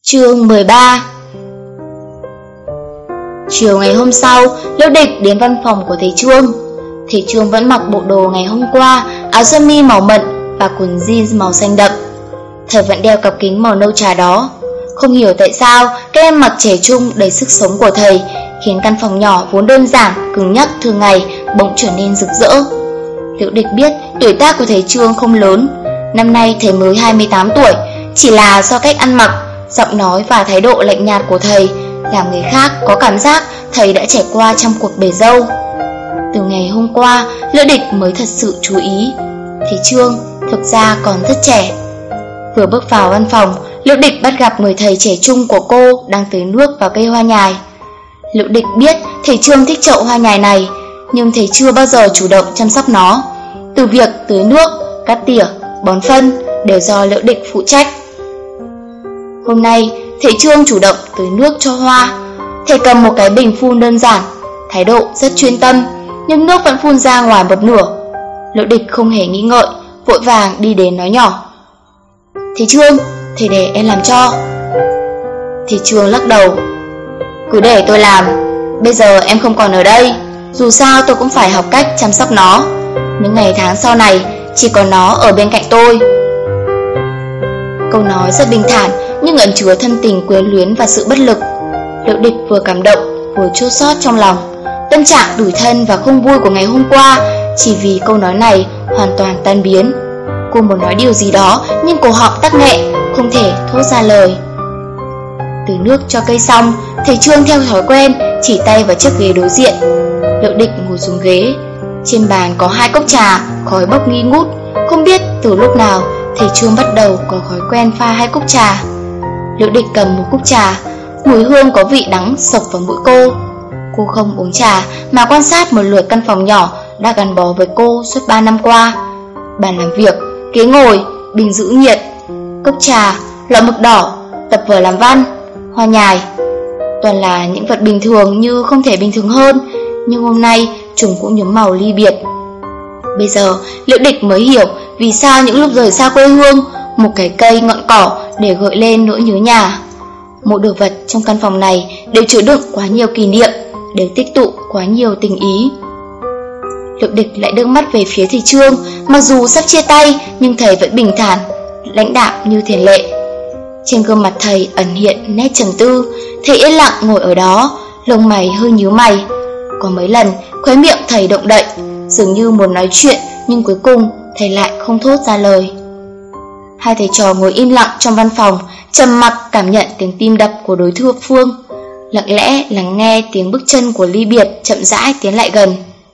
Chương 13. Chiều ngày hôm sau, Liễu Địch đến văn phòng của thầy Trương. Thầy Trương vẫn mặc bộ đồ ngày hôm qua, áo sơ mi màu mận và quần jeans màu xanh đậm. Thầy vẫn đeo cặp kính màu nâu trà đó. Không hiểu tại sao cái em mặc trẻ trung đầy sức sống của thầy khiến căn phòng nhỏ vốn đơn giản, cứng nhắc thường ngày bỗng trở nên rực rỡ. Liễu Địch biết tuổi tác của thầy Trương không lớn, năm nay thầy mới 28 tuổi, chỉ là do cách ăn mặc, giọng nói và thái độ lạnh nhạt của thầy làm người khác có cảm giác thầy đã trải qua trong cuộc bể dâu. Từ ngày hôm qua, Liễu Địch mới thật sự chú ý, thầy Trương thực ra còn rất trẻ. Vừa bước vào văn phòng, Liễu Địch bắt gặp người thầy trẻ trung của cô đang tưới nước vào cây hoa nhài. Liễu Địch biết thầy Trương thích chậu hoa nhài này, nhưng thầy chưa bao giờ chủ động chăm sóc nó. Từ việc tưới nước, cắt tỉa, bón phân đều do Liễu Địch phụ trách. Hôm nay, thầy Trương chủ động tưới nước cho hoa. Thầy cầm một cái bình phun đơn giản, thái độ rất chuyên tâm, nhưng nước vẫn phun ra ngoài một nửa. Liễu Địch không hề nghĩ ngợi, vội vàng đi đến nói nhỏ: "Thầy Trương, thầy để em làm cho." Thầy Trương lắc đầu: "Cứ để tôi làm, bây giờ em không còn ở đây, dù sao tôi cũng phải học cách chăm sóc nó. Những ngày tháng sau này chỉ có nó ở bên cạnh tôi." Câu nói rất bình thản nhưng ẩn chứa thân tình quyến luyến và sự bất lực. Liễu Địch vừa cảm động vừa chua xót trong lòng. Tâm trạng tủi thân và không vui của ngày hôm qua chỉ vì câu nói này hoàn toàn tan biến. Cô muốn nói điều gì đó nhưng cổ họng tắc nghẹn, không thể thốt ra lời. Tưới nước cho cây xong, thầy Trương theo thói quen chỉ tay vào chiếc ghế đối diện. Liễu Địch ngồi xuống ghế. Trên bàn có 2 cốc trà, khói bốc nghi ngút. Không biết từ lúc nào thầy Trương bắt đầu có thói quen pha 2 cốc trà. Liễu Địch cầm một cốc trà, mùi hương có vị đắng xộc vào mũi cô. Cô không uống trà mà quan sát một lượt căn phòng nhỏ đã gắn bó với cô suốt 3 năm qua. Bàn làm việc, ghế ngồi, bình giữ nhiệt, cốc trà, lọ mực đỏ, tập vở làm văn, hoa nhài. Toàn là những vật bình thường như không thể bình thường hơn, nhưng hôm nay chúng cũng nhuốm màu ly biệt. Bây giờ Liễu Địch mới hiểu vì sao những lúc rời xa quê hương, một cái cây ngọn cỏ để gợi lên nỗi nhớ nhà. Mỗi đồ vật trong căn phòng này đều chứa đựng quá nhiều kỷ niệm, đều tích tụ quá nhiều tình ý. Liễu Địch lại đưa mắt về phía thầy Trương. Mặc dù sắp chia tay nhưng thầy vẫn bình thản, lãnh đạm như tiền lệ. Trên gương mặt thầy ẩn hiện nét trầm tư. Thầy yên lặng ngồi ở đó, lông mày hơi nhíu mày. Có mấy lần khóe miệng thầy động đậy, dường như muốn nói chuyện, nhưng cuối cùng thầy lại không thốt ra lời. Hai thầy trò ngồi im lặng trong văn phòng, trầm mặc cảm nhận tiếng tim đập của đối phương, lặng lẽ lắng nghe tiếng bước chân của ly biệt chậm rãi tiến lại gần.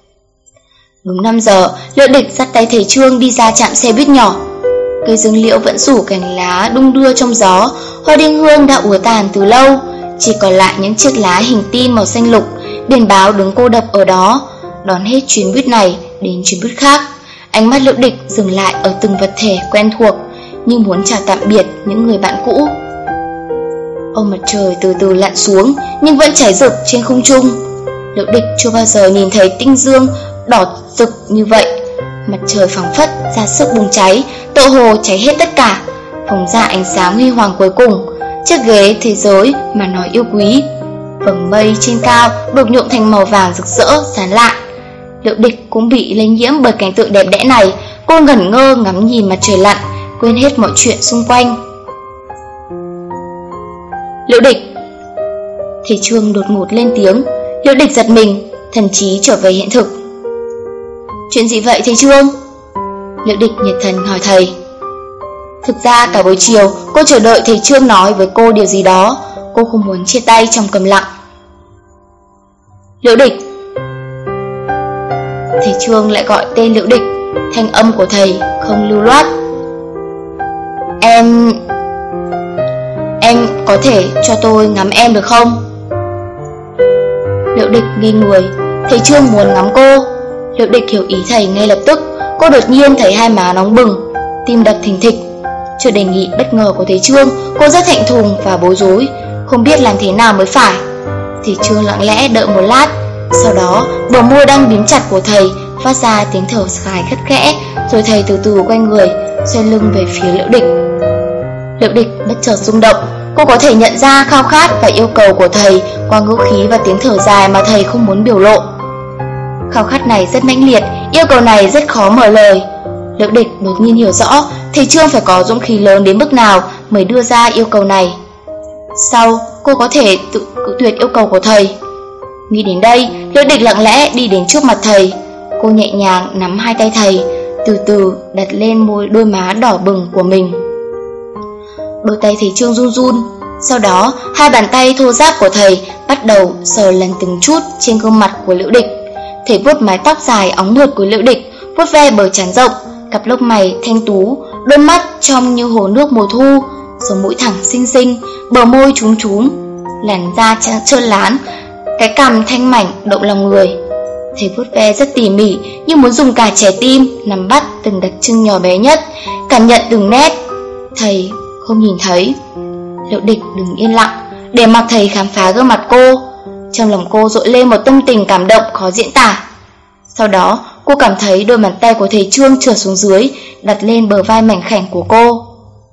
Đúng 5 giờ, Liễu Địch dắt tay thầy Trương đi ra trạm xe buýt nhỏ. Cây dương liễu vẫn rủ cành lá đung đưa trong gió, hoa đinh hương đã úa tàn từ lâu, chỉ còn lại những chiếc lá hình tim màu xanh lục. Biển báo đứng cô độc ở đó, đón hết chuyến buýt này đến chuyến buýt khác. Ánh mắt Liễu Địch dừng lại ở từng vật thể quen thuộc, như muốn chào tạm biệt những người bạn cũ. Ông mặt trời từ từ lặn xuống nhưng vẫn cháy rực trên không trung. Liễu Địch chưa bao giờ nhìn thấy tinh dương đỏ rực như vậy. Mặt trời phảng phất ra sức bùng cháy, tựa hồ cháy hết tất cả, phóng ra ánh sáng huy hoàng cuối cùng. Chiếc ghế thế giới mà nó yêu quý, vầng mây trên cao được nhuộm thành màu vàng rực rỡ sáng lạn. Liễu Địch cũng bị lây nhiễm bởi cảnh tượng đẹp đẽ này. Cô ngẩn ngơ ngắm nhìn mặt trời lặn, quên hết mọi chuyện xung quanh. "Liễu Địch!" Thầy Trương đột ngột lên tiếng. Liễu Địch giật mình, thần trí trở về hiện thực. "Chuyện gì vậy thầy Trương?" Liễu Địch nhiệt thần hỏi thầy. Thực ra cả buổi chiều cô chờ đợi thầy Trương nói với cô điều gì đó. Cô không muốn chia tay trong câm lặng. "Liễu Địch!" Thầy Trương lại gọi tên Liễu Địch. Thanh âm của thầy không lưu loát. Em có thể cho tôi ngắm em được không?" Liễu Địch nghi người. Thầy Trương muốn ngắm cô. Liễu Địch hiểu ý thầy ngay lập tức. Cô đột nhiên thấy hai má nóng bừng, tim đập thình thịch. Trước đề nghị bất ngờ của thầy Trương, cô rất thẹn thùng và bối rối, không biết làm thế nào mới phải. Thầy Trương lặng lẽ đợi một lát. Sau đó bờ môi đang bím chặt của thầy phát ra tiếng thở dài khắt khẽ. Rồi thầy từ từ quay người, xoay lưng về phía Liễu Địch. Liễu Địch bất chợt rung động, Cô có thể nhận ra khao khát và yêu cầu của thầy qua ngữ khí và tiếng thở dài mà thầy không muốn biểu lộ. Khao khát này rất mãnh liệt, yêu cầu này rất khó mở lời. Liễu Địch đột nhiên hiểu rõ thầy Trương phải có dũng khí lớn đến mức nào mới đưa ra yêu cầu này. Sau, cô có thể tự cự tuyệt yêu cầu của thầy. Nghĩ đến đây, Liễu Địch lặng lẽ đi đến trước mặt thầy. Cô nhẹ nhàng nắm hai tay thầy, từ từ đặt lên đôi má đỏ bừng của mình. Đôi tay thầy Trương run run. Sau đó, hai bàn tay thô ráp của thầy bắt đầu sờ lần từng chút trên gương mặt của Liễu Địch. Thầy vuốt mái tóc dài óng mượt của Liễu Địch, vuốt ve bờ trán rộng, cặp lông mày thanh tú, đôi mắt trong như hồ nước mùa thu, sống mũi thẳng xinh xinh, bờ môi chúm chúm, làn da trơn láng, cái cằm thanh mảnh động lòng người. Thầy vuốt ve rất tỉ mỉ, như muốn dùng cả trái tim nắm bắt từng đặc trưng nhỏ bé nhất, cảm nhận từng nét thầy không nhìn thấy. Liễu Địch đừng yên lặng, để mặc thầy khám phá gương mặt cô. Trong lòng cô dội lên một tâm tình cảm động khó diễn tả. Sau đó, cô cảm thấy đôi bàn tay của thầy Trương trượt xuống dưới, đặt lên bờ vai mảnh khảnh của cô.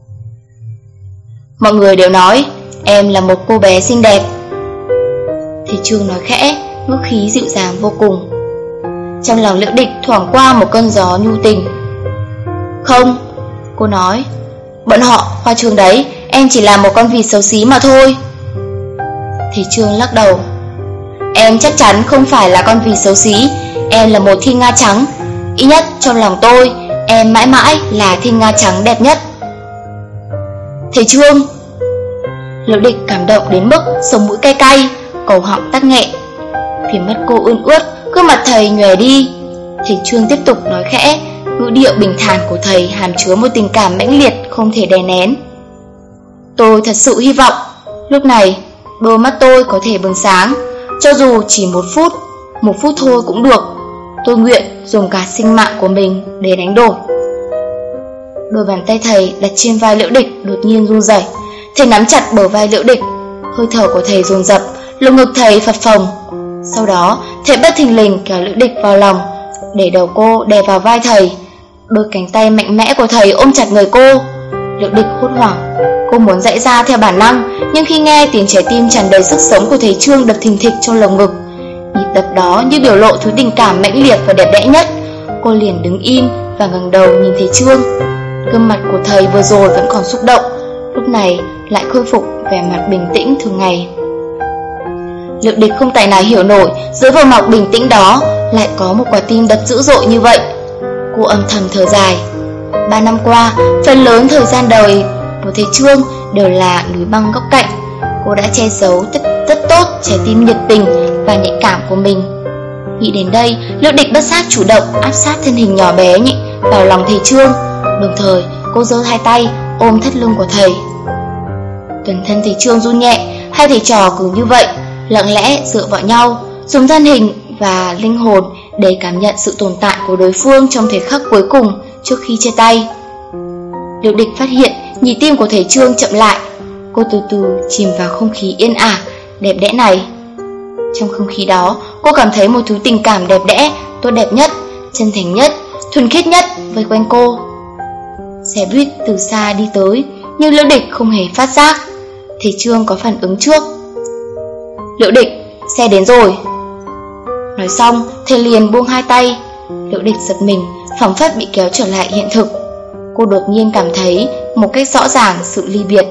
Mọi người đều nói em là một cô bé xinh đẹp. Thầy Trương nói khẽ, ngữ khí dịu dàng vô cùng. Trong lòng Liễu Địch thoảng qua một cơn gió nhu tình. Không, cô nói, bọn họ khoa trương đấy, em chỉ là một con vịt xấu xí mà thôi. Thầy Trương lắc đầu. Em chắc chắn không phải là con vịt xấu xí, em là một thiên nga trắng. Ít nhất trong lòng tôi, em mãi mãi là thiên nga trắng đẹp nhất. Thầy Trương! Liễu Địch cảm động đến mức sống mũi cay cay, cổ họng tắc nghẹn. Vì mắt cô ươn ướt, gương mặt thầy nhòe đi. Thầy Trương tiếp tục nói khẽ, ngữ điệu bình thản của thầy hàm chứa một tình cảm mãnh liệt không thể đè nén. Tôi thật sự hy vọng lúc này đôi mắt tôi có thể bừng sáng, cho dù chỉ một phút thôi cũng được. Tôi nguyện dùng cả sinh mạng của mình để đánh đổi. Đôi bàn tay thầy đặt trên vai Liễu Địch đột nhiên run rẩy. Thầy nắm chặt bờ vai Liễu Địch, hơi thở của thầy dồn dập, lồng ngực thầy phập phồng. Sau đó, thầy bất thình lình kéo Liễu Địch vào lòng, để đầu cô đè vào vai thầy. Đôi cánh tay mạnh mẽ của thầy ôm chặt người cô. Liễu Địch hốt hoảng, cô muốn dãy ra theo bản năng, nhưng khi nghe tiếng trái tim tràn đầy sức sống của thầy Trương đập thình thịch trong lồng ngực, nhịp đập đó như biểu lộ thứ tình cảm mãnh liệt và đẹp đẽ nhất, cô liền đứng im và ngẩng đầu nhìn thầy Trương. Gương mặt của thầy vừa rồi vẫn còn xúc động, lúc này lại khôi phục vẻ mặt bình tĩnh thường ngày. Liễu Địch không tài nào hiểu nổi dưới vỏ bọc bình tĩnh đó lại có một quả tim đập dữ dội như vậy. Cô âm thầm thở dài. 3 năm qua, phần lớn thời gian đời của thầy Trương đều là núi băng góc cạnh. Cô đã che giấu rất tốt trái tim nhiệt tình và nhạy cảm của mình. Nghĩ đến đây, Liễu Địch bất giác chủ động áp sát thân hình nhỏ bé nhị vào lòng thầy Trương. Đồng thời, cô giơ hai tay ôm thắt lưng của thầy. Toàn thân thầy Trương run nhẹ, hai thầy trò cứ như vậy, lặng lẽ dựa vào nhau, dùng thân hình và linh hồn để cảm nhận sự tồn tại của đối phương trong thời khắc cuối cùng trước khi chia tay. Liễu Địch phát hiện nhịp tim của thầy Trương chậm lại. Cô từ từ chìm vào không khí yên ả, đẹp đẽ này. Trong không khí đó, cô cảm thấy một thứ tình cảm đẹp đẽ, tốt đẹp nhất, chân thành nhất, thuần khiết nhất vây quanh cô. Xe buýt từ xa đi tới, nhưng Liễu Địch không hề phát giác. Thầy Trương có phản ứng trước. Liễu Địch, xe đến rồi. Nói xong, thầy liền buông hai tay. Liễu Địch giật mình, phảng phất bị kéo trở lại hiện thực. Cô đột nhiên cảm thấy một cách rõ ràng sự ly biệt.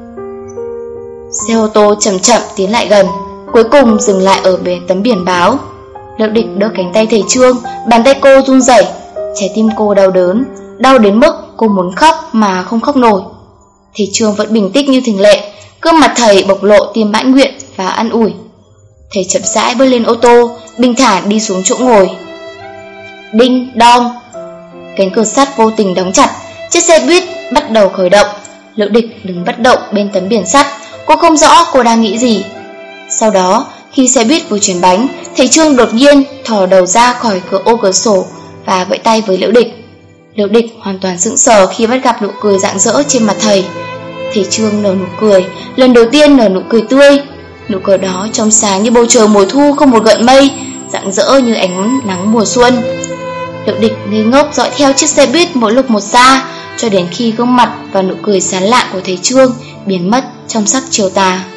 Xe ô tô chậm chậm tiến lại gần, cuối cùng dừng lại ở tấm biển báo. Liễu Địch đỡ cánh tay thầy Trương, bàn tay cô run rẩy, trái tim cô đau đớn, đau đến mức cô muốn khóc mà không khóc nổi. Thầy Trương vẫn bình tĩnh như thường lệ, gương mặt thầy bộc lộ tia mãn nguyện và an ủi. Thầy chậm rãi bước lên ô tô, bình thản đi xuống chỗ ngồi. Đinh đong, cánh cửa sắt vô tình đóng chặt, chiếc xe buýt bắt đầu khởi động. Liễu Địch đứng bất động bên tấm biển sắt, cô không rõ cô đang nghĩ gì. Sau đó, khi xe buýt vừa chuyển bánh, thầy Trương đột nhiên thò đầu ra khỏi cửa sổ và vẫy tay với Liễu Địch. Liễu Địch hoàn toàn sững sờ khi bắt gặp nụ cười rạng rỡ trên mặt thầy. Thầy Trương nở nụ cười, lần đầu tiên nở nụ cười tươi. Nụ cười đó trong sáng như bầu trời mùa thu không một gợn mây, rạng rỡ như ánh nắng mùa xuân. Liễu Địch ngây ngốc dõi theo chiếc xe buýt mỗi lúc một xa, cho đến khi gương mặt và nụ cười sán lạn của thầy Chuông biến mất trong sắc chiều tà.